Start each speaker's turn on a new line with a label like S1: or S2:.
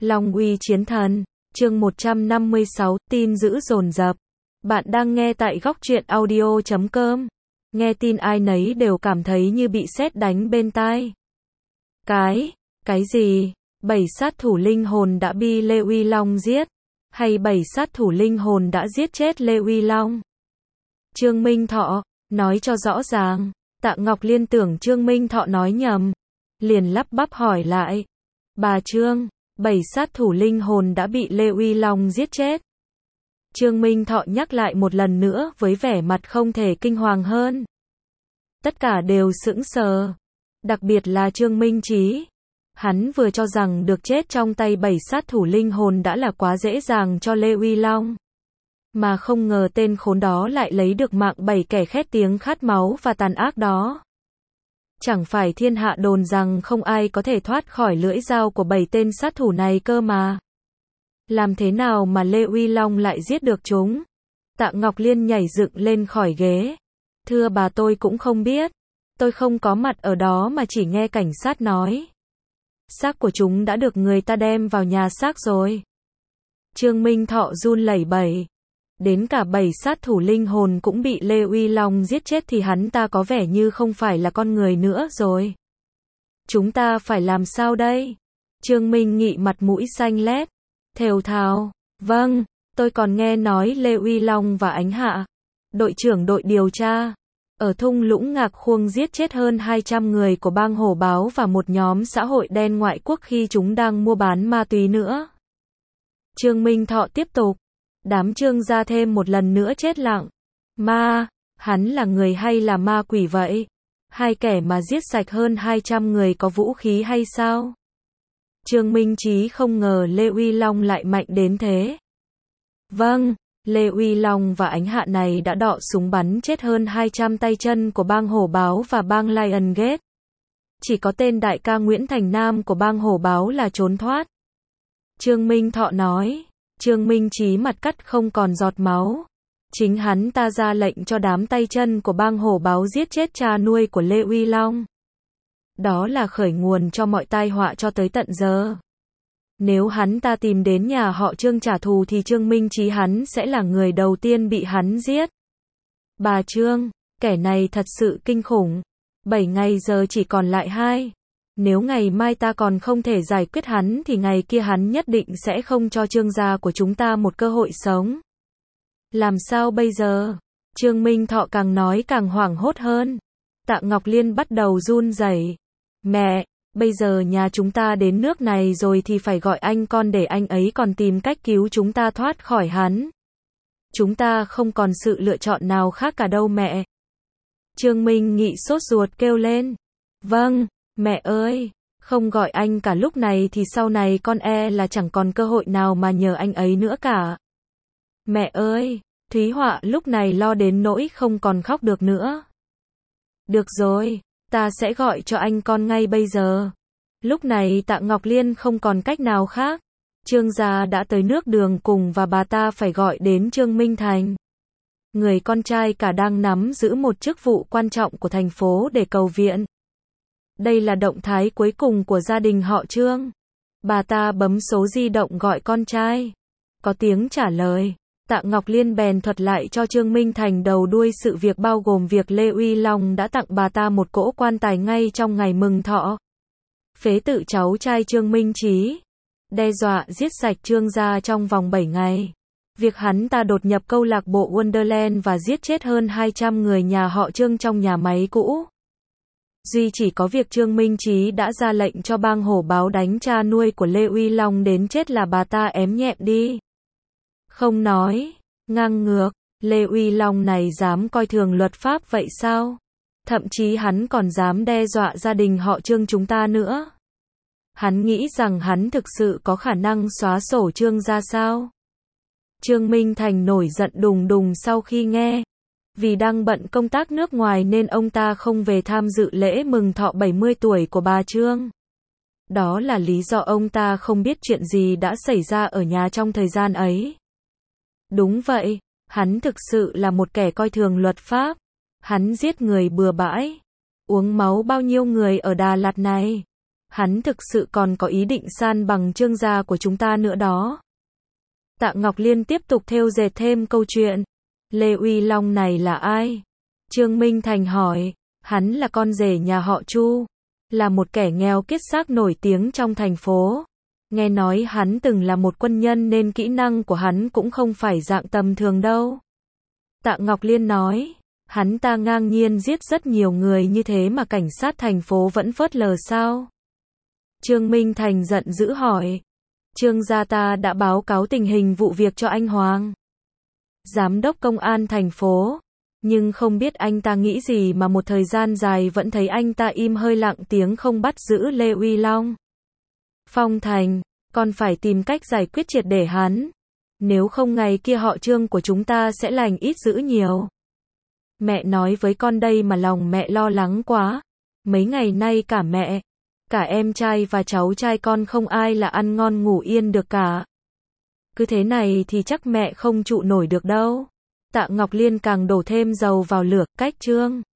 S1: Long uy chiến thần, chương 156, tin dữ dồn dập. Bạn đang nghe tại góc truyện audio.com. Nghe tin ai nấy đều cảm thấy như bị sét đánh bên tai. Cái gì? 7 sát thủ linh hồn đã bị Lê Uy Long giết? Hay 7 sát thủ linh hồn đã giết chết Lê Uy Long? Trương Minh Thọ, nói cho rõ ràng. Tạ Ngọc Liên tưởng Trương Minh Thọ nói nhầm. Liền lắp bắp hỏi lại. Bà Trương, 7 sát thủ linh hồn đã bị Lê Uy Long giết chết. Trương Minh Thọ nhắc lại một lần nữa với vẻ mặt không thể kinh hoàng hơn. Tất cả đều sững sờ. Đặc biệt là Trương Minh Chí. Hắn vừa cho rằng được chết trong tay 7 sát thủ linh hồn đã là quá dễ dàng cho Lê Uy Long. Mà không ngờ tên khốn đó lại lấy được mạng 7 kẻ khét tiếng khát máu và tàn ác đó. Chẳng phải thiên hạ đồn rằng không ai có thể thoát khỏi lưỡi dao của 7 tên sát thủ này cơ mà. Làm thế nào mà Lê Uy Long lại giết được chúng? Tạ Ngọc Liên nhảy dựng lên khỏi ghế. Thưa bà, tôi cũng không biết. Tôi không có mặt ở đó mà chỉ nghe cảnh sát nói. Xác của chúng đã được người ta đem vào nhà xác rồi. Trương Minh Thọ run lẩy bẩy. Đến cả 7 sát thủ linh hồn cũng bị Lê Uy Long giết chết thì hắn ta có vẻ như không phải là con người nữa rồi. Chúng ta phải làm sao đây? Trương Minh Nghị mặt mũi xanh lét. Thều thào. Vâng, tôi còn nghe nói Lê Uy Long và Ánh Hạ, đội trưởng đội điều tra, ở thung lũng Ngạc Khuông giết chết hơn 200 người của bang Hổ Báo và một nhóm xã hội đen ngoại quốc khi chúng đang mua bán ma túy nữa. Trương Minh Thọ tiếp tục. Đám Trương gia thêm một lần nữa chết lặng. Hắn là người hay là ma quỷ vậy? Hai kẻ mà giết sạch hơn 200 người có vũ khí hay sao? Trương Minh Chí không ngờ Lê Uy Long lại mạnh đến thế. Vâng, Lê Uy Long và Ánh Hạ này đã đọ súng bắn chết hơn 200 tay chân của bang Hổ Báo và bang Lion Gate. Chỉ có tên đại ca Nguyễn Thành Nam của bang Hổ Báo là trốn thoát. Trương Minh Thọ nói. Trương Minh Chí mặt cắt không còn giọt máu. Chính hắn ta ra lệnh cho đám tay chân của bang Hổ Báo giết chết cha nuôi của Lê Uy Long. Đó là khởi nguồn cho mọi tai họa cho tới tận giờ. Nếu hắn ta tìm đến nhà họ Trương trả thù thì Trương Minh Chí hắn sẽ là người đầu tiên bị hắn giết. Bà Trương, kẻ này thật sự kinh khủng. 7 ngày giờ chỉ còn lại 2. Nếu ngày mai ta còn không thể giải quyết hắn thì ngày kia hắn nhất định sẽ không cho Trương gia của chúng ta một cơ hội sống. Làm sao bây giờ? Trương Minh Thọ càng nói càng hoảng hốt hơn. Tạ Ngọc Liên bắt đầu run rẩy. Mẹ, bây giờ nhà chúng ta đến nước này rồi thì phải gọi anh con để anh ấy còn tìm cách cứu chúng ta thoát khỏi hắn. Chúng ta không còn sự lựa chọn nào khác cả đâu mẹ. Trương Minh Nghị sốt ruột kêu lên. Vâng, mẹ ơi, không gọi anh cả lúc này thì sau này con là chẳng còn cơ hội nào mà nhờ anh ấy nữa cả. Mẹ ơi, Thúy Họa lúc này lo đến nỗi không còn khóc được nữa. Được rồi, ta sẽ gọi cho anh con ngay bây giờ. Lúc này Tạ Ngọc Liên không còn cách nào khác. Trương gia đã tới nước đường cùng và bà ta phải gọi đến Trương Minh Thành. Người con trai cả đang nắm giữ một chức vụ quan trọng của thành phố để cầu viện. Đây là động thái cuối cùng của gia đình họ Trương. Bà ta bấm số di động gọi con trai. Có tiếng trả lời. Tạ Ngọc Liên bèn thuật lại cho Trương Minh Thành đầu đuôi sự việc bao gồm việc Lê Uy Long đã tặng bà ta một cỗ quan tài ngay trong ngày mừng thọ. Phế tự cháu trai Trương Minh Chí. Đe dọa giết sạch Trương gia trong vòng 7 ngày. Việc hắn ta đột nhập câu lạc bộ Wonderland và giết chết hơn 200 người nhà họ Trương trong nhà máy cũ. Duy chỉ có việc Trương Minh Chí đã ra lệnh cho bang Hổ Báo đánh cha nuôi của Lê Uy Long đến chết là bà ta ém nhẹm đi. Không nói, ngang ngược, Lê Uy Long này dám coi thường luật pháp vậy sao? Thậm chí hắn còn dám đe dọa gia đình họ Trương chúng ta nữa. Hắn nghĩ rằng hắn thực sự có khả năng xóa sổ Trương gia sao? Trương Minh Thành nổi giận đùng đùng sau khi nghe. Vì đang bận công tác nước ngoài nên ông ta không về tham dự lễ mừng thọ 70 tuổi của bà Trương. Đó là lý do ông ta không biết chuyện gì đã xảy ra ở nhà trong thời gian ấy. Đúng vậy, hắn thực sự là một kẻ coi thường luật pháp. Hắn giết người bừa bãi, uống máu bao nhiêu người ở Đà Lạt này. Hắn thực sự còn có ý định san bằng Trương gia của chúng ta nữa đó. Tạ Ngọc Liên tiếp tục thêu dệt thêm câu chuyện. Lê Uy Long này là ai? Trương Minh Thành hỏi. Hắn là con rể nhà họ Chu, là một kẻ nghèo kiết xác nổi tiếng trong thành phố. Nghe nói hắn từng là một quân nhân nên kỹ năng của hắn cũng không phải dạng tầm thường đâu. Tạ Ngọc Liên nói. Hắn ta ngang nhiên giết rất nhiều người như thế mà cảnh sát thành phố vẫn phớt lờ sao? Trương Minh Thành giận dữ hỏi. Trương gia ta đã báo cáo tình hình vụ việc cho anh Hoàng Giám đốc công an thành phố, nhưng không biết anh ta nghĩ gì mà một thời gian dài vẫn thấy anh ta im hơi lặng tiếng không bắt giữ Lê Uy Long. Phong Thành, con phải tìm cách giải quyết triệt để hắn. Nếu không ngày kia họ Trương của chúng ta sẽ lành ít dữ nhiều. Mẹ nói với con đây mà lòng mẹ lo lắng quá. Mấy ngày nay cả mẹ, cả em trai và cháu trai con không ai là ăn ngon ngủ yên được cả. Cứ thế này thì chắc mẹ không trụ nổi được đâu. Tạ Ngọc Liên càng đổ thêm dầu vào lửa, cách Trương